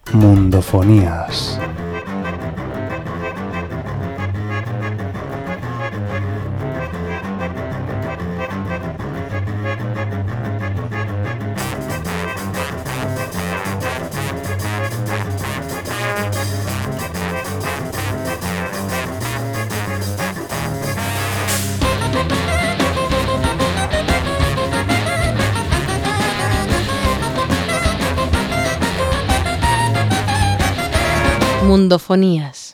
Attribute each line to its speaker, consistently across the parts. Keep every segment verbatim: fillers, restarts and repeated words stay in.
Speaker 1: Mundofonías.
Speaker 2: Mundofonías.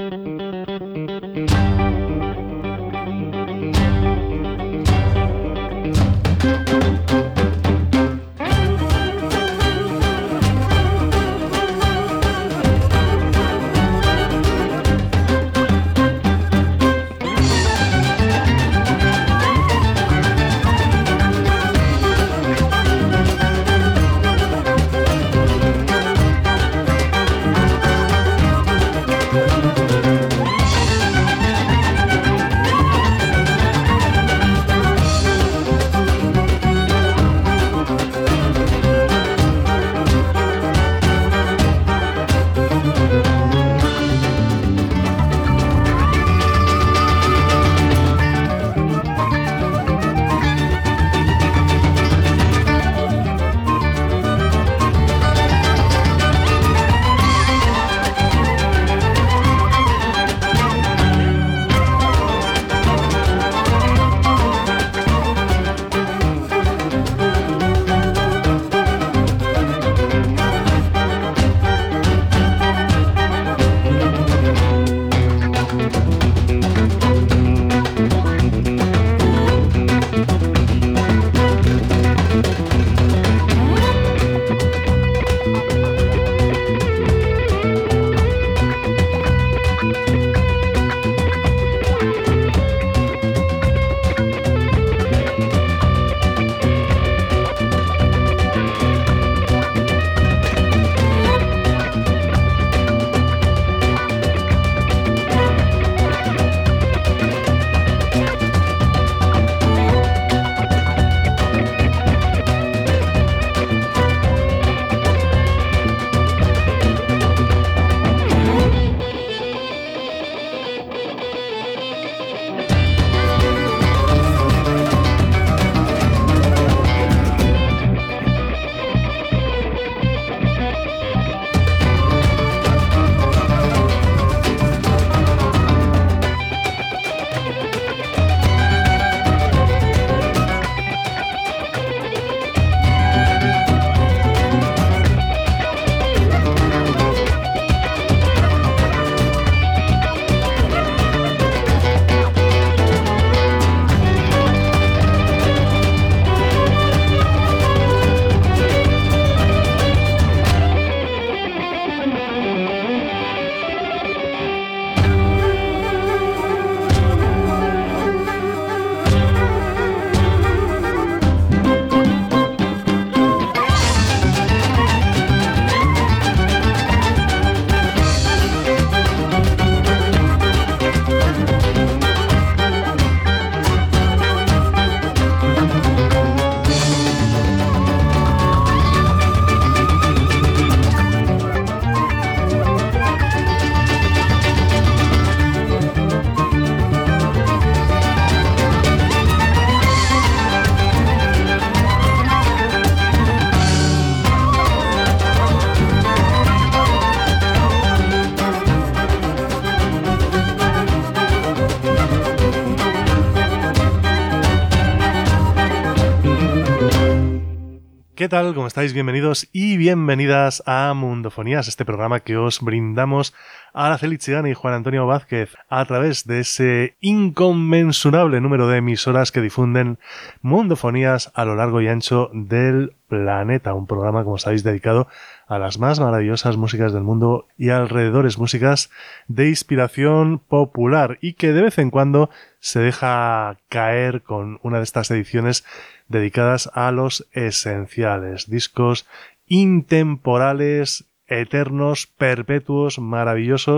Speaker 3: ¿Qué tal? ¿Cómo estáis? Bienvenidos y bienvenidas a Mundofonías, este programa que os brindamos Araceli Chigani y Juan Antonio Vázquez a través de ese inconmensurable número de emisoras que difunden Mundofonías a lo largo y ancho del planeta. Un programa, como sabéis, dedicado a las más maravillosas músicas del mundo y alrededores, músicas de inspiración popular, y que de vez en cuando se deja caer con una de estas ediciones dedicadas a los esenciales, discos intemporales, eternos, perpetuos, maravillosos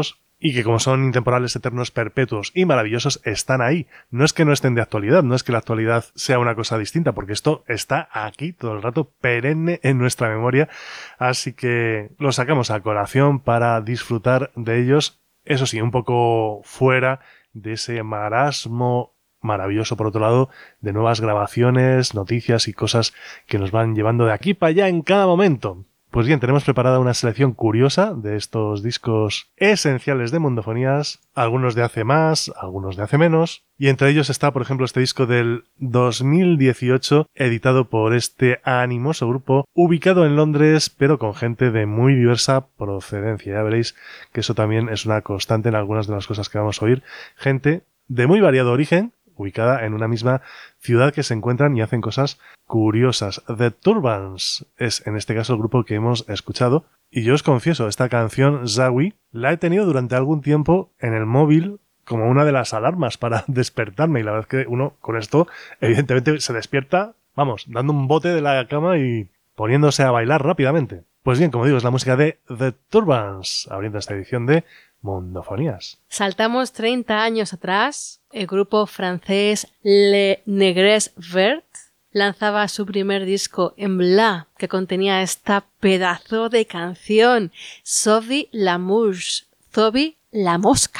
Speaker 3: y que como son intemporales, eternos, perpetuos y maravillosos, están ahí. No es que no estén de actualidad, no es que la actualidad sea una cosa distinta, porque esto está aquí todo el rato, perenne en nuestra memoria, así que lo sacamos a colación para disfrutar de ellos, eso sí, un poco fuera de ese marasmo maravilloso, por otro lado, de nuevas grabaciones, noticias y cosas que nos van llevando de aquí para allá en cada momento. Pues bien, tenemos preparada una selección curiosa de estos discos esenciales de Mundofonías, algunos de hace más, algunos de hace menos, y entre ellos está, por ejemplo, este disco del dos mil dieciocho, editado por este animoso grupo, ubicado en Londres, pero con gente de muy diversa procedencia. Ya veréis que eso también es una constante en algunas de las cosas que vamos a oír. Gente de muy variado origen, ubicada en una misma ciudad, que se encuentran y hacen cosas curiosas. The Turbans es en este caso el grupo que hemos escuchado, y yo os confieso, esta canción Zawi la he tenido durante algún tiempo en el móvil como una de las alarmas para despertarme, y la verdad es que uno con esto evidentemente se despierta, vamos, dando un bote de la cama y poniéndose a bailar rápidamente. Pues bien, como digo, es la música de The Turbans, abriendo esta edición de Mundofonías.
Speaker 1: Saltamos treinta años atrás. El grupo francés Les Négresses Verts lanzaba su primer disco en Bla, que contenía esta pedazo de canción, Sauve la Mouche, Sauve la Mosca.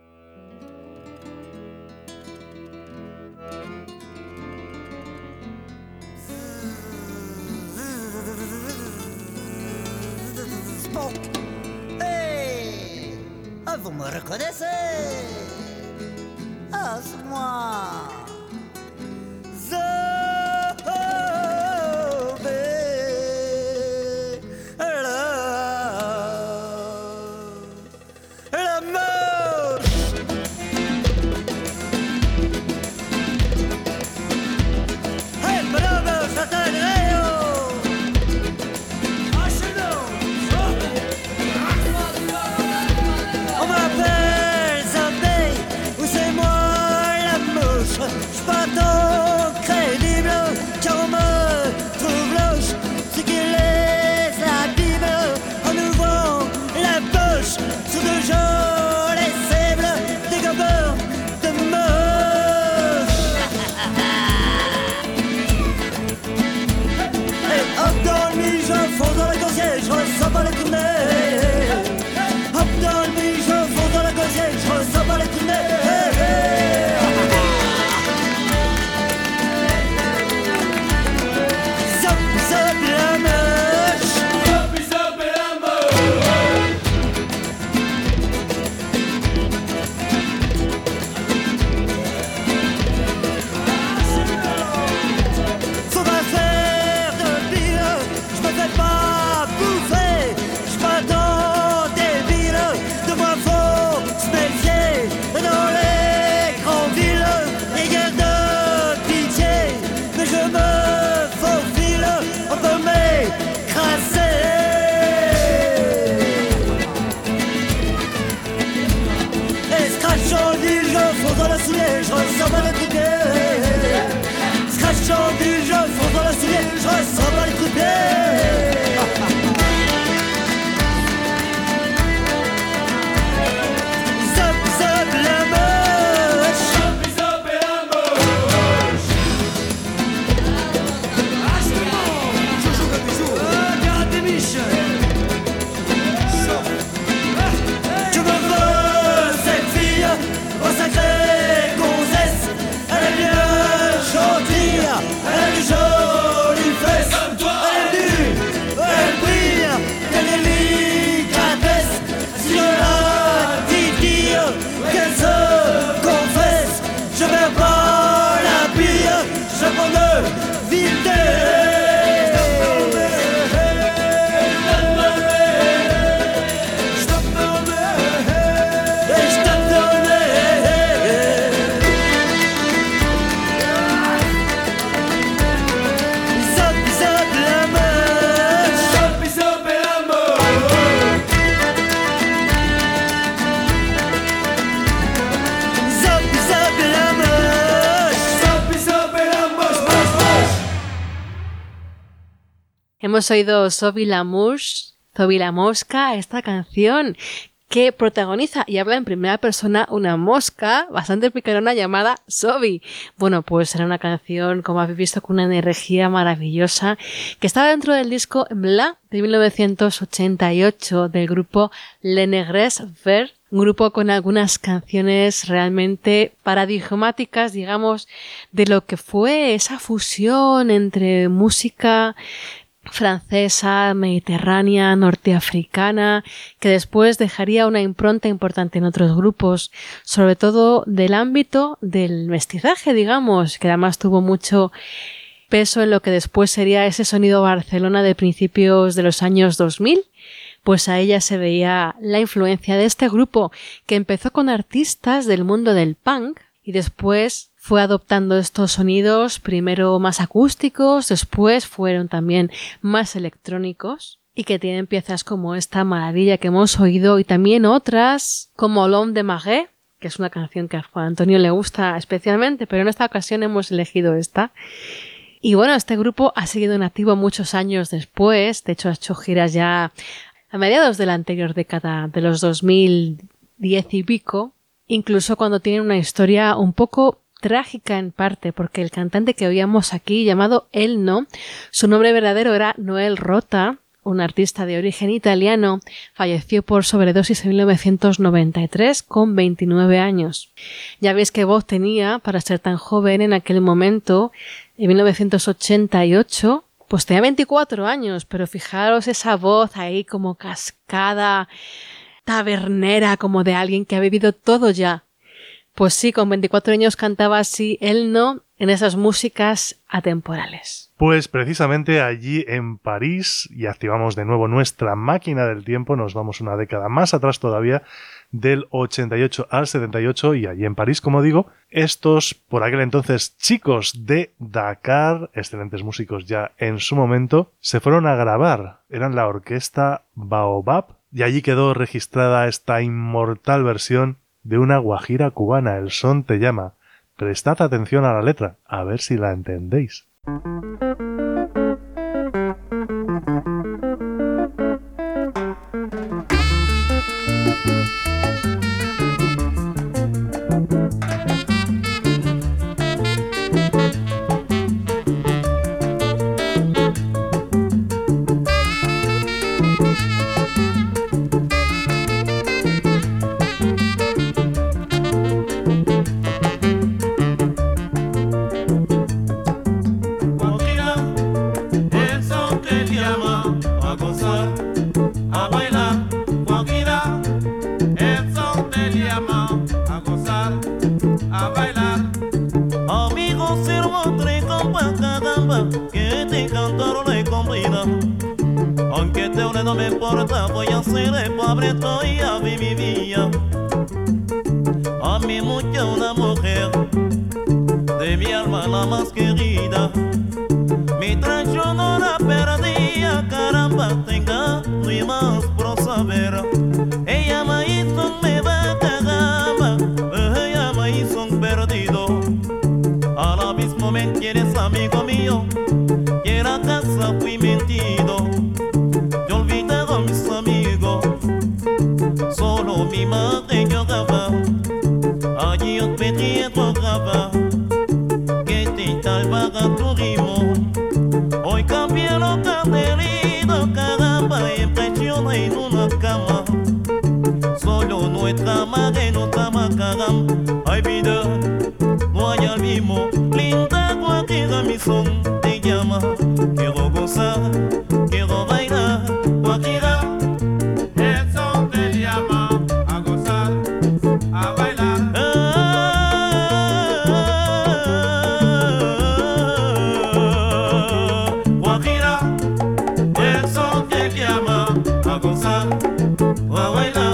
Speaker 2: Vous me reconnaissez? Ah, c'est moi.
Speaker 1: Hemos oído Sauve la Mouche, Sauve la Mosca, esta canción que protagoniza y habla en primera persona una mosca bastante picarona llamada Sobi. Bueno, pues era una canción, como habéis visto, con una energía maravillosa que estaba dentro del disco Bla de mil novecientos ochenta y ocho del grupo Les Négresses Verts, un grupo con algunas canciones realmente paradigmáticas, digamos, de lo que fue esa fusión entre música francesa, mediterránea, norteafricana, que después dejaría una impronta importante en otros grupos, sobre todo del ámbito del mestizaje, digamos, que además tuvo mucho peso en lo que después sería ese sonido Barcelona de principios de los años dos mil. Pues a ella se veía la influencia de este grupo, que empezó con artistas del mundo del punk y después fue adoptando estos sonidos, primero más acústicos, después fueron también más electrónicos, y que tienen piezas como esta maravilla que hemos oído y también otras como L'Homme de Marais, que es una canción que a Juan Antonio le gusta especialmente, pero en esta ocasión hemos elegido esta. Y bueno, este grupo ha seguido en activo muchos años después, de hecho ha hecho giras ya a mediados de la anterior década, de los dos mil diez y pico, incluso cuando tienen una historia un poco trágica en parte, porque el cantante que oíamos aquí, llamado Elno, su nombre verdadero era Noel Rota, un artista de origen italiano, falleció por sobredosis en mil novecientos noventa y tres con veintinueve años. Ya veis qué voz tenía para ser tan joven en aquel momento, en mil novecientos ochenta y ocho, pues tenía veinticuatro años, pero fijaros esa voz ahí como cascada, tabernera, como de alguien que ha vivido todo ya. Pues sí, con veinticuatro años cantaba así Elno en esas músicas atemporales.
Speaker 3: Pues precisamente allí en París, y activamos de nuevo nuestra máquina del tiempo, nos vamos una década más atrás todavía, del ochenta y ocho al setenta y ocho, y allí en París, como digo, estos, por aquel entonces, chicos de Dakar, excelentes músicos ya en su momento, se fueron a grabar. Eran la orquesta Baobab, y allí quedó registrada esta inmortal versión de una guajira cubana, El son te llama. Prestad atención a la letra, a ver si la entendéis.
Speaker 4: Voy a ser el pobre todavía mi vida. A mi mucha una mujer de mi alma la más querida. Mientras yo no la perdía, caramba, tenga ni más por saber. Ella me hizo me va caramba, ella me hizo un perdido. Ahora mismo me quieres amigo mío, y en la casa fui mentido. Yo olvidado a mis amigos, solo mi madre lloraba. Allí yo pedí rogaba que te salvara tu ritmo. Hoy cambié lo carnerido, caramba, impresiona en una cama. Solo nuestra madre nos ama, caramba. Ay vida, no hay al mismo, linda cualquiera mi son te llama. Quiero gozar, quiero bailar, cualquiera.
Speaker 5: El son te llama a gozar, a bailar.
Speaker 4: Ah, cualquiera. El son te llama a gozar, a bailar.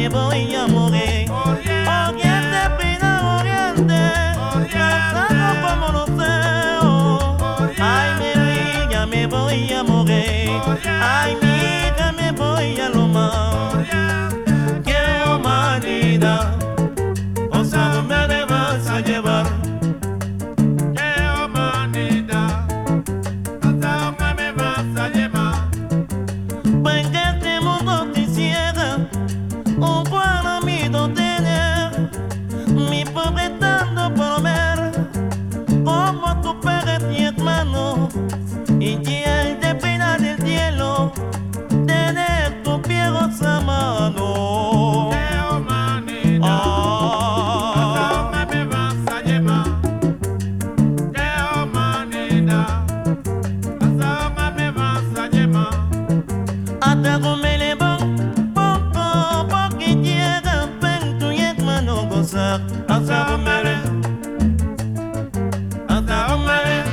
Speaker 4: me voy a morir. Oriente, pina, oriente, cantando como los ceos. Ay, mi vida, me voy a morir. Ay, mi hija, me voy a lo más. Qué humanidad, o sea, ¿dónde me vas a llevar? Y el de pena del cielo, tener tu pie a mano. ¡Qué humanidad! ¿Hasta dónde me vas a llevar? ¡Qué humanidad! ¿Hasta dónde me vas a llevar? Hasta comerle bon, poco, porque llega pen tu y hermano gozar. Hasta comerle, hasta comerle.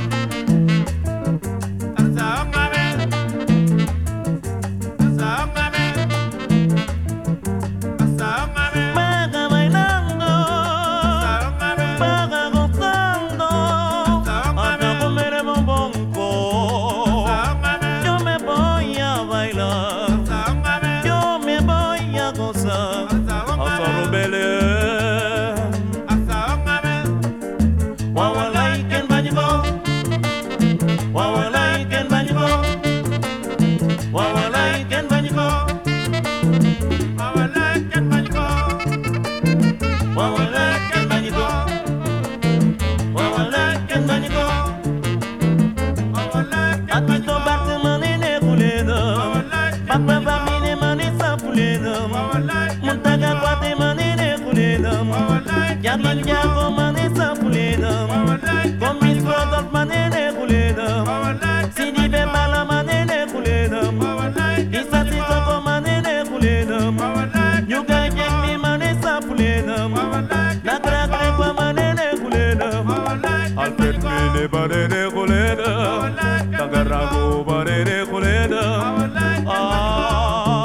Speaker 4: Yaman yago manesa pulena, con mis fotos manene pulena, si ni ve mala manene pulena, y sati toko manene pulena, yuga yek mi manesa pulena, la craque kwa manene pulena, al petmine manene pulena, tagarago manene pulena, ah.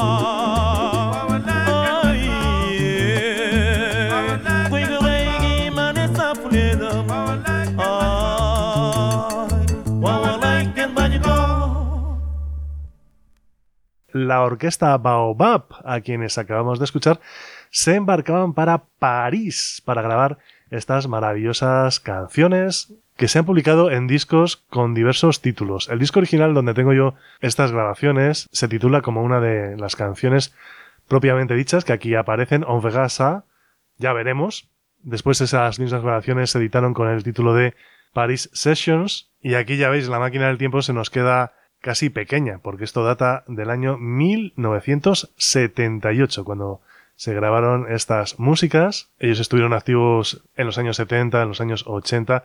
Speaker 3: La orquesta Baobab, a quienes acabamos de escuchar, se embarcaban para París para grabar estas maravillosas canciones que se han publicado en discos con diversos títulos. El disco original donde tengo yo estas grabaciones se titula como una de las canciones propiamente dichas, que aquí aparecen, On verra ça, ya veremos. Después esas mismas grabaciones se editaron con el título de Paris Sessions, y aquí ya veis, la máquina del tiempo se nos queda casi pequeña, porque esto data del año mil novecientos setenta y ocho, cuando se grabaron estas músicas. Ellos estuvieron activos en los años setenta, en los años ochenta.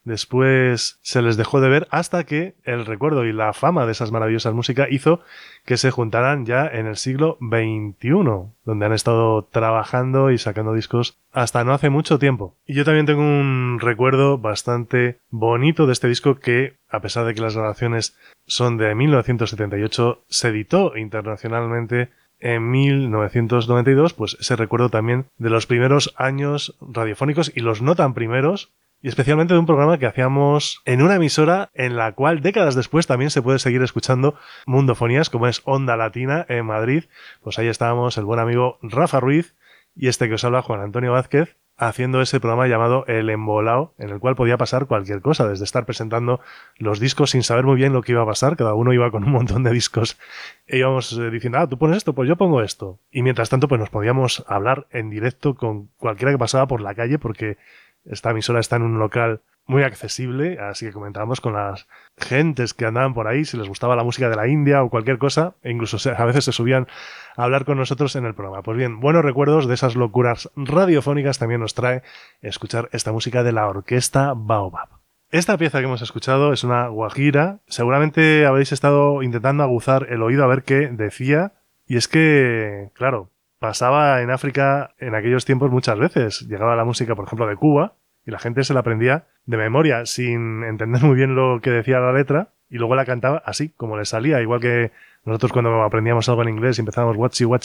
Speaker 3: Después se les dejó de ver hasta que el recuerdo y la fama de esas maravillosas músicas hizo que se juntaran ya en el siglo veintiuno, donde han estado trabajando y sacando discos hasta no hace mucho tiempo. Y yo también tengo un recuerdo bastante bonito de este disco que, a pesar de que las grabaciones son de mil novecientos setenta y ocho, se editó internacionalmente en mil novecientos noventa y dos, pues ese recuerdo también de los primeros años radiofónicos y los no tan primeros, y especialmente de un programa que hacíamos en una emisora en la cual décadas después también se puede seguir escuchando mundofonías, como es Onda Latina en Madrid. Pues ahí estábamos el buen amigo Rafa Ruiz y este que os habla, Juan Antonio Vázquez, haciendo ese programa llamado El Embolao, en el cual podía pasar cualquier cosa, desde estar presentando los discos sin saber muy bien lo que iba a pasar. Cada uno iba con un montón de discos e íbamos diciendo, ah, tú pones esto, pues yo pongo esto. Y mientras tanto, pues nos podíamos hablar en directo con cualquiera que pasaba por la calle, porque esta emisora está en un local muy accesible, así que comentábamos con las gentes que andaban por ahí si les gustaba la música de la India o cualquier cosa, e incluso a veces se subían a hablar con nosotros en el programa. Pues bien, buenos recuerdos de esas locuras radiofónicas también nos trae escuchar esta música de la orquesta Baobab. Esta pieza que hemos escuchado es una guajira. Seguramente habéis estado intentando aguzar el oído a ver qué decía, y es que, claro, pasaba en África en aquellos tiempos muchas veces. Llegaba la música, por ejemplo, de Cuba, y la gente se la aprendía de memoria sin entender muy bien lo que decía la letra, y luego la cantaba así, como le salía, igual que nosotros cuando aprendíamos algo en inglés y empezábamos wachi wachawa,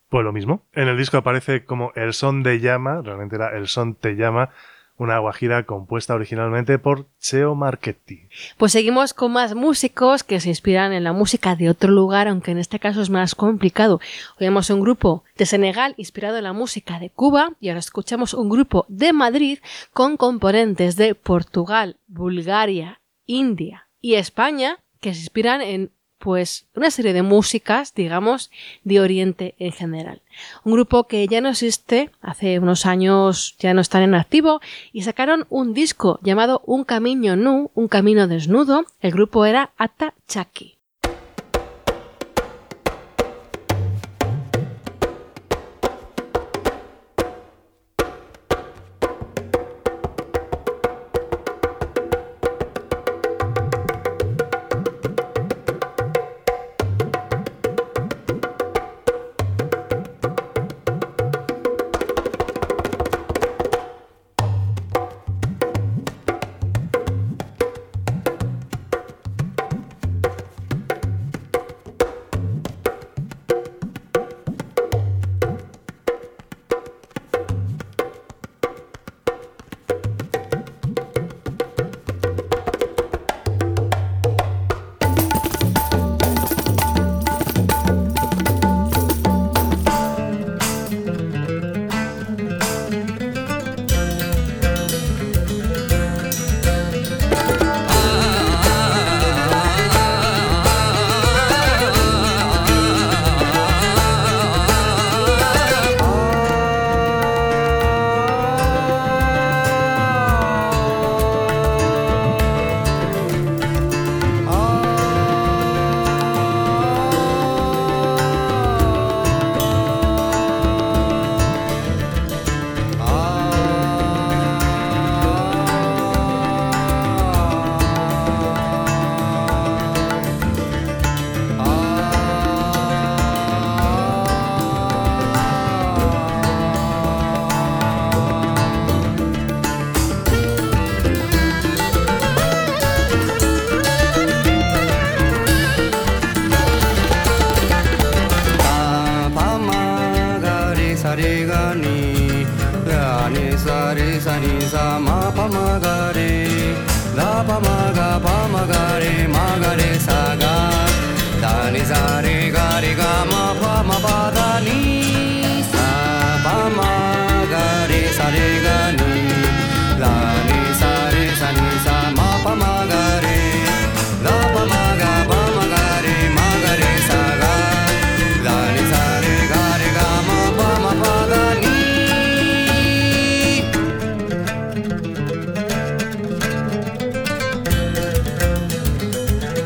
Speaker 3: Pues lo mismo. En el disco aparece como El Son de Llama, realmente era El Son Te Llama, una guajira compuesta originalmente por Cheo Marchetti.
Speaker 1: Pues seguimos con más músicos que se inspiran en la música de otro lugar, aunque en este caso es más complicado. Oímos un grupo de Senegal inspirado en la música de Cuba y ahora escuchamos un grupo de Madrid con componentes de Portugal, Bulgaria, India y España que se inspiran en pues una serie de músicas, digamos, de Oriente en general. Un grupo que ya no existe, hace unos años ya no están en activo y sacaron un disco llamado Un Camino Nu, un camino desnudo. El grupo era Ata Chaki.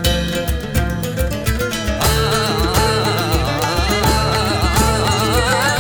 Speaker 6: Ah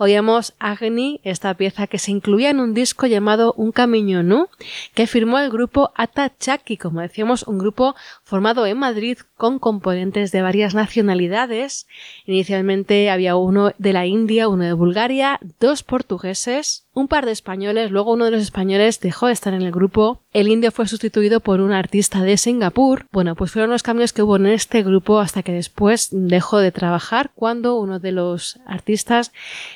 Speaker 1: Oíamos Agni, esta pieza que se incluía en un disco llamado Un Camino Nu, que firmó el grupo Atachaki, como decíamos, un grupo formado en Madrid con componentes de varias nacionalidades. Inicialmente había uno de la India, uno de Bulgaria, dos portugueses, un par de españoles, luego uno de los españoles dejó de estar en el grupo, el indio fue sustituido por un artista de Singapur. Bueno, pues fueron los cambios que hubo en este grupo hasta que después dejó de trabajar cuando uno de los artistas,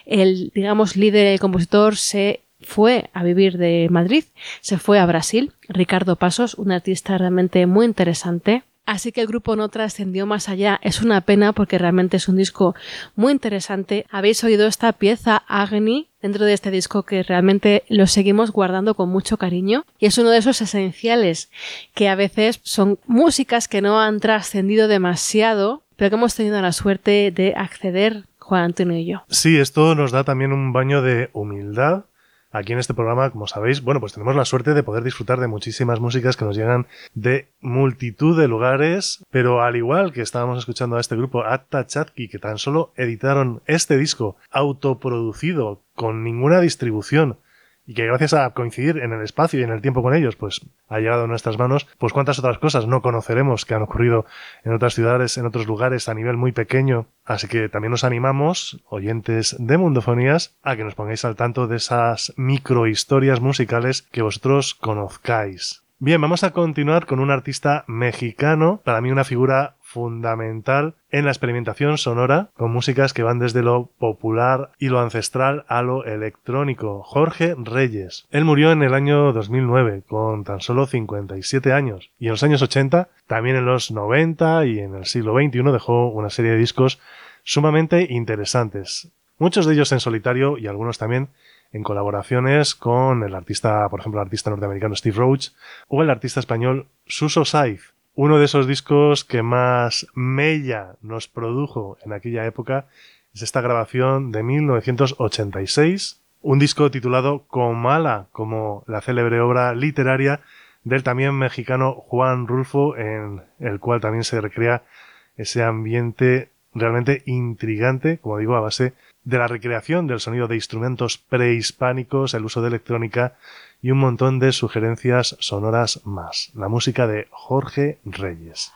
Speaker 1: el digamos líder, el compositor, se fue a vivir de Madrid, se fue a Brasil. Ricardo Pasos, un artista realmente muy interesante. Así que el grupo no trascendió más allá. Es una pena porque realmente es un disco muy interesante. Habéis oído esta pieza, Agni, dentro de este disco que realmente lo seguimos guardando con mucho cariño. Y es uno de esos esenciales que a veces son músicas que no han trascendido demasiado, pero que hemos tenido la suerte de acceder, Juan Antonio y yo.
Speaker 3: Sí, esto nos da también un baño de humildad. Aquí en este programa, como sabéis, bueno, pues tenemos la suerte de poder disfrutar de muchísimas músicas que nos llegan de multitud de lugares, pero al igual que estábamos escuchando a este grupo Atachaki, que tan solo editaron este disco autoproducido, con ninguna distribución, y que gracias a coincidir en el espacio y en el tiempo con ellos, pues ha llegado a nuestras manos, pues cuántas otras cosas no conoceremos que han ocurrido en otras ciudades, en otros lugares a nivel muy pequeño. Así que también os animamos, oyentes de Mundofonías, a que nos pongáis al tanto de esas microhistorias musicales que vosotros conozcáis. Bien, vamos a continuar con un artista mexicano, para mí una figura fundamental en la experimentación sonora, con músicas que van desde lo popular y lo ancestral a lo electrónico. Jorge Reyes. Él murió en el año dos mil nueve, con tan solo cincuenta y siete años. Y en los años ochenta, también en los noventa y en el siglo veintiuno dejó una serie de discos sumamente interesantes. Muchos de ellos en solitario y algunos también en colaboraciones con el artista, por ejemplo, el artista norteamericano Steve Roach o el artista español Suso Saiz. Uno de esos discos que más mella nos produjo en aquella época es esta grabación de mil novecientos ochenta y seis, un disco titulado Comala, como la célebre obra literaria del también mexicano Juan Rulfo, en el cual también se recrea ese ambiente realmente intrigante, como digo, a base de la recreación del sonido de instrumentos prehispánicos, el uso de electrónica y un montón de sugerencias sonoras más. La música de Jorge Reyes.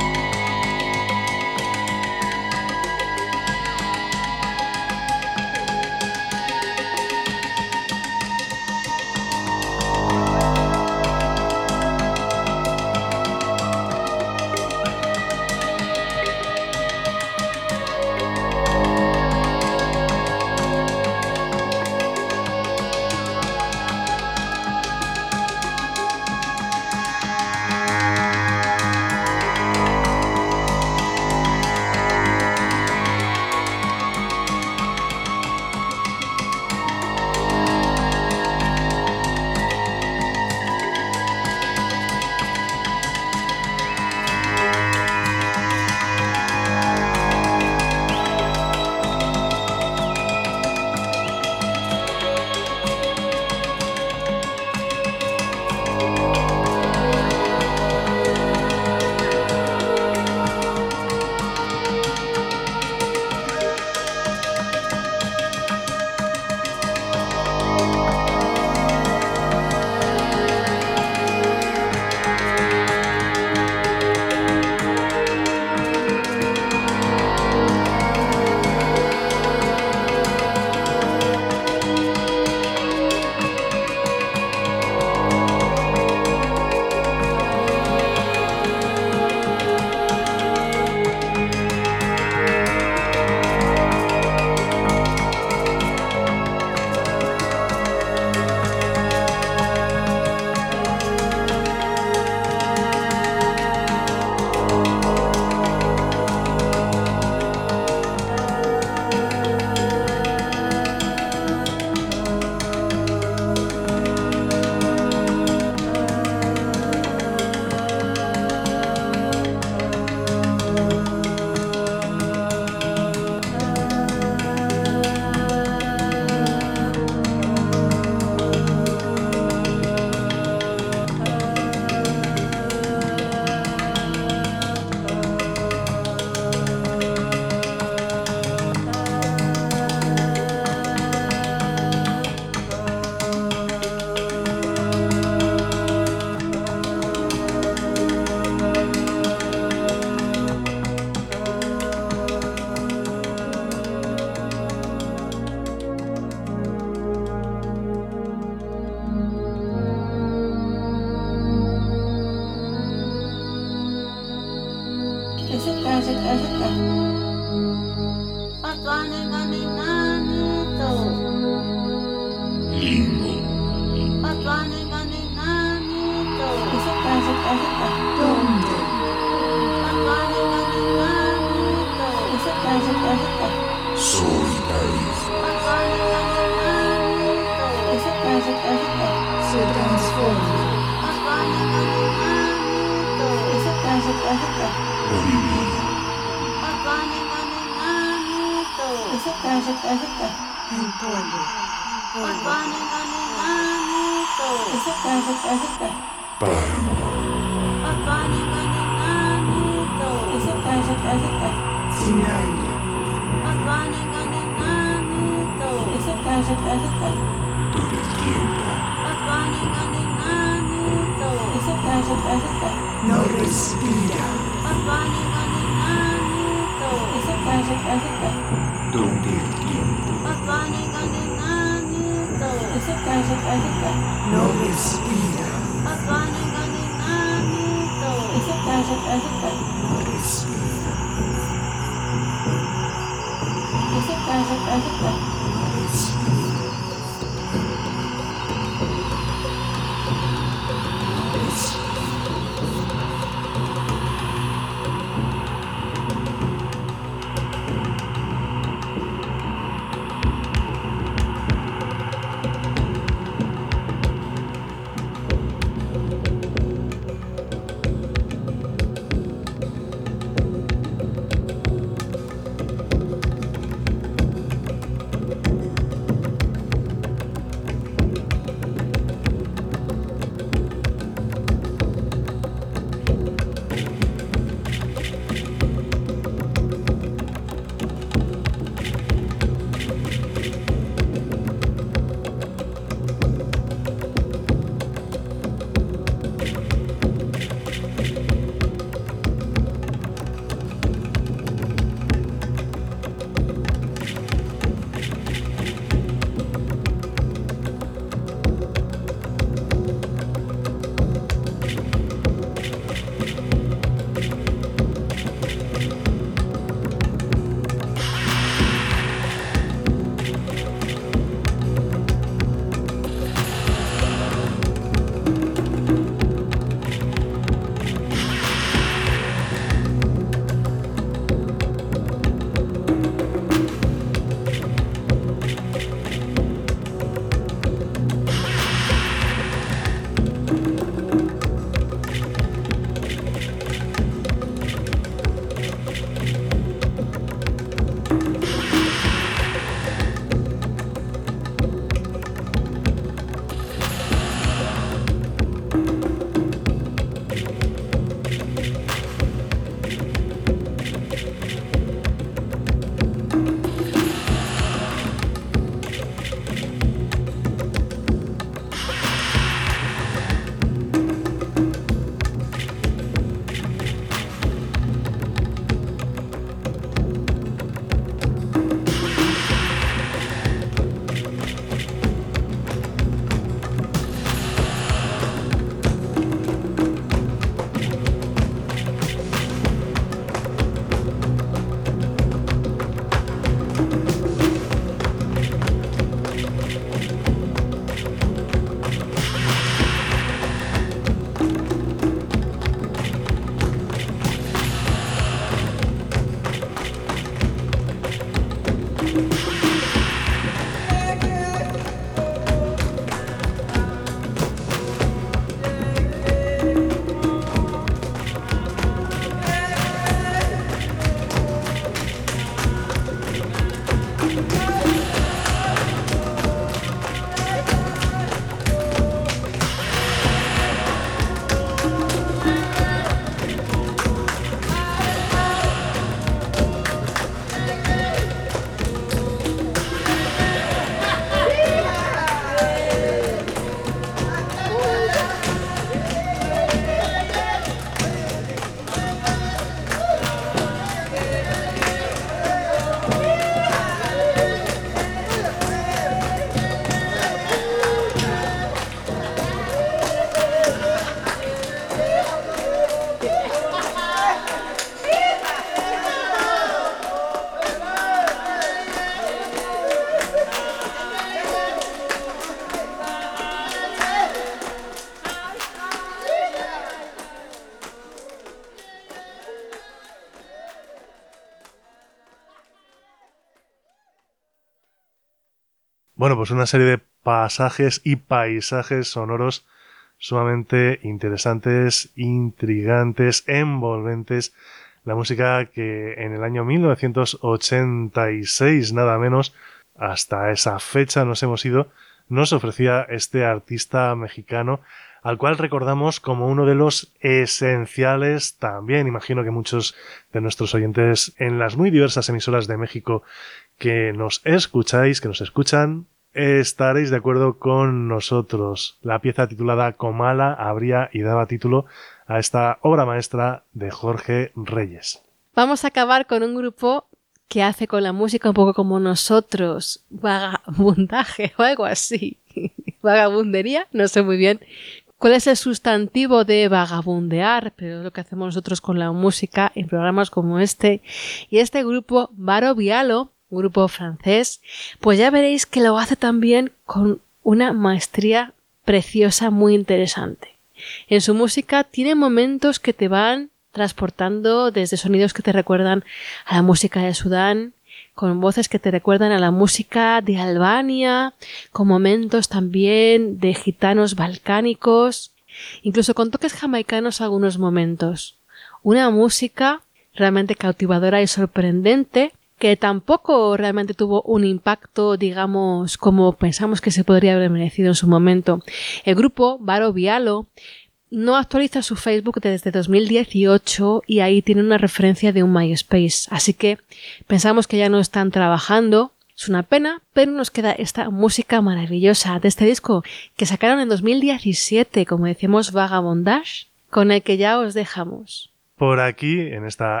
Speaker 3: Bueno, pues una serie de pasajes y paisajes sonoros sumamente interesantes, intrigantes, envolventes. La música que en el año mil novecientos ochenta y seis, nada menos, hasta esa fecha nos hemos ido, nos ofrecía este artista mexicano, al cual recordamos como uno de los esenciales también. Imagino que muchos de nuestros oyentes en las muy diversas emisoras de México que nos escucháis, que nos escuchan, estaréis de acuerdo con nosotros. La pieza titulada Comala abría y daba título a esta obra maestra de Jorge Reyes.
Speaker 1: Vamos a acabar con un grupo que hace con la música un poco como nosotros, vagabundaje o algo así. Vagabundería, no sé muy bien cuál es el sustantivo de vagabundear, pero es lo que hacemos nosotros con la música en programas como este. Y este grupo, Baro Bialo, un grupo francés, pues ya veréis que lo hace también con una maestría preciosa, muy interesante. En su música tiene momentos que te van transportando desde sonidos que te recuerdan a la música de Sudán, con voces que te recuerdan a la música de Albania, con momentos también de gitanos balcánicos, incluso con toques jamaicanos algunos momentos. Una música realmente cautivadora y sorprendente, que tampoco realmente tuvo un impacto, digamos, como pensamos que se podría haber merecido en su momento. El grupo Baro Bialo no actualiza su Facebook desde dos mil dieciocho y ahí tiene una referencia de un MySpace, así que pensamos que ya no están trabajando. Es una pena, pero nos queda esta música maravillosa de este disco que sacaron en dos mil diecisiete, como decíamos, Vagabondage, con el que ya os dejamos.
Speaker 3: Por aquí, en esta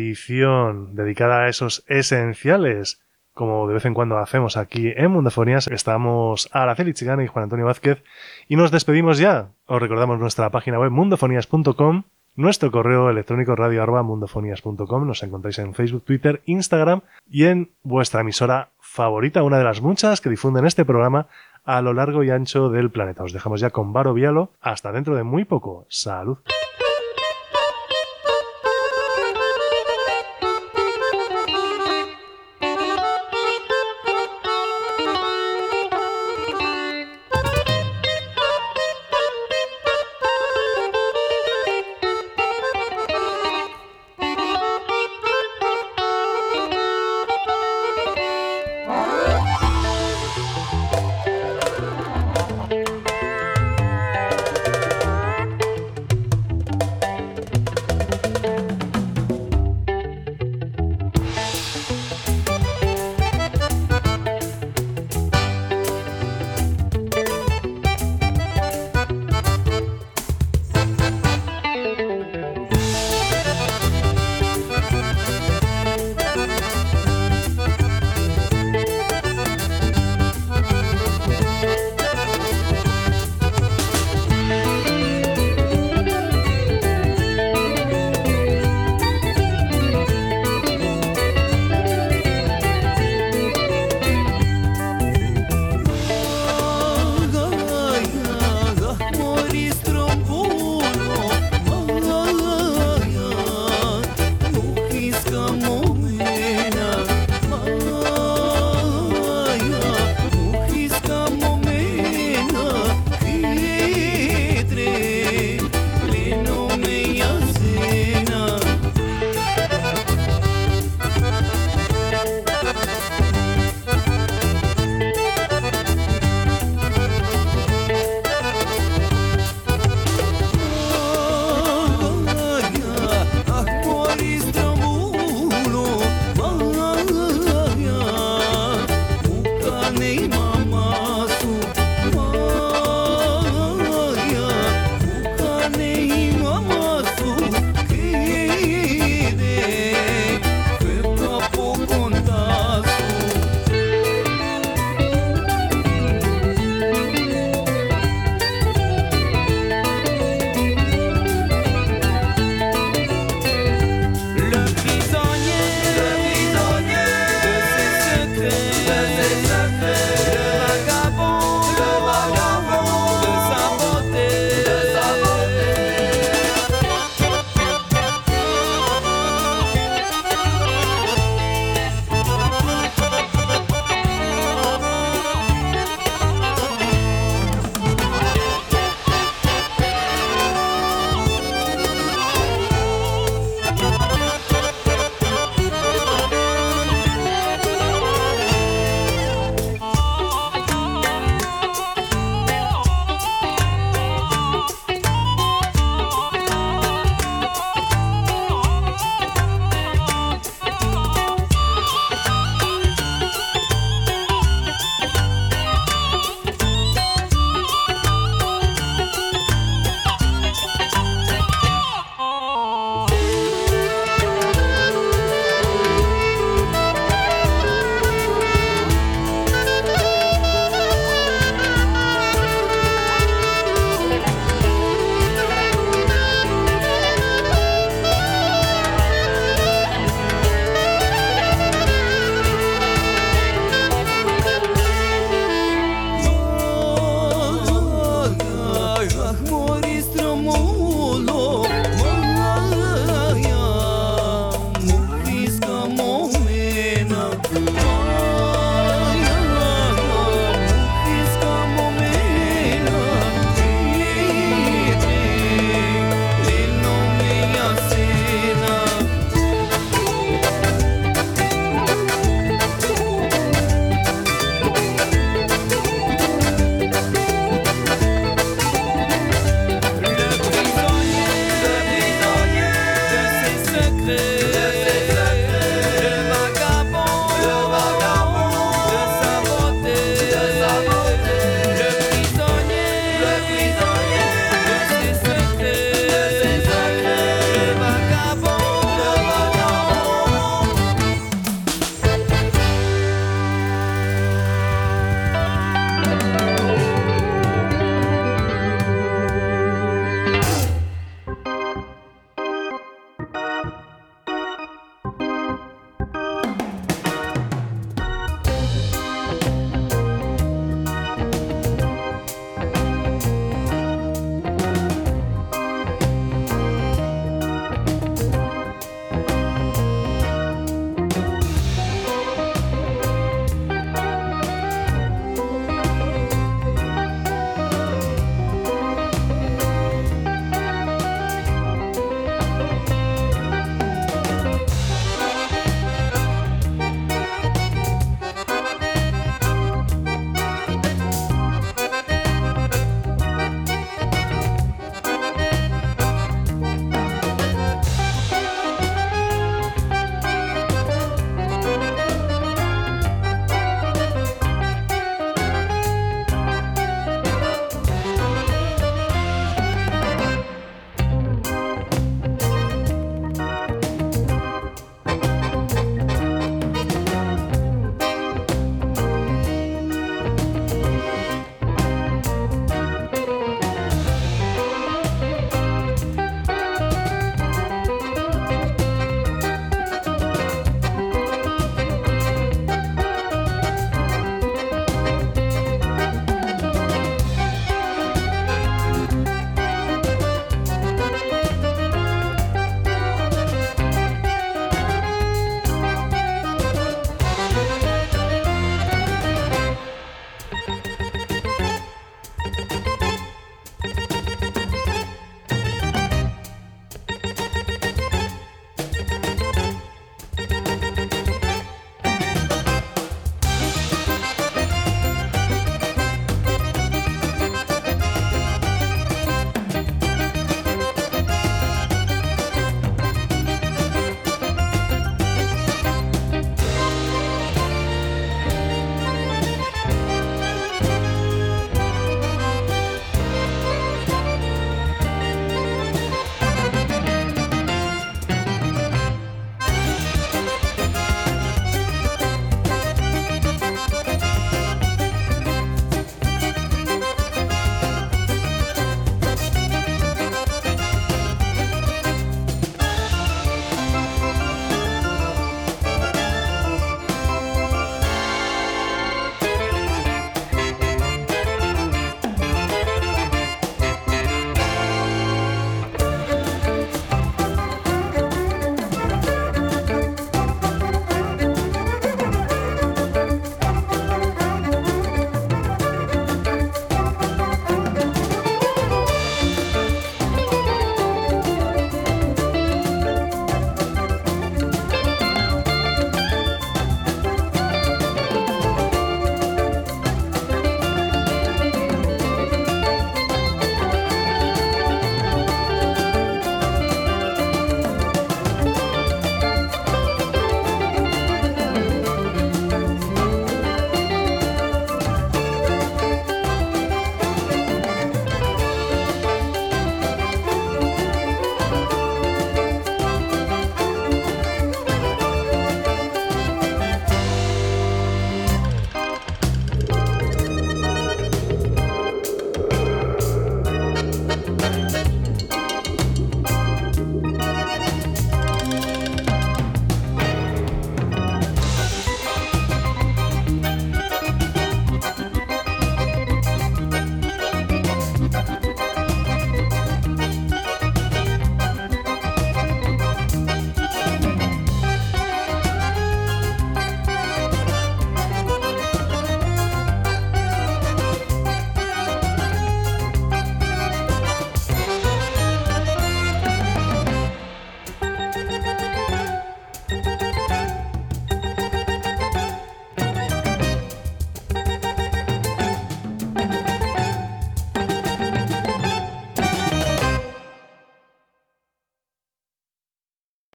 Speaker 3: edición dedicada a esos esenciales, como de vez en cuando hacemos aquí en Mundofonías, estamos Araceli Chigana y Juan Antonio Vázquez y nos despedimos ya. Os recordamos nuestra página web mundofonías punto com, nuestro correo electrónico radio arroba mundofonías punto com, nos encontráis en Facebook, Twitter, Instagram y en vuestra emisora favorita, una de las muchas que difunden este programa a lo largo y ancho del planeta. Os dejamos ya con Baro Bialo. Hasta dentro de muy poco. ¡Salud!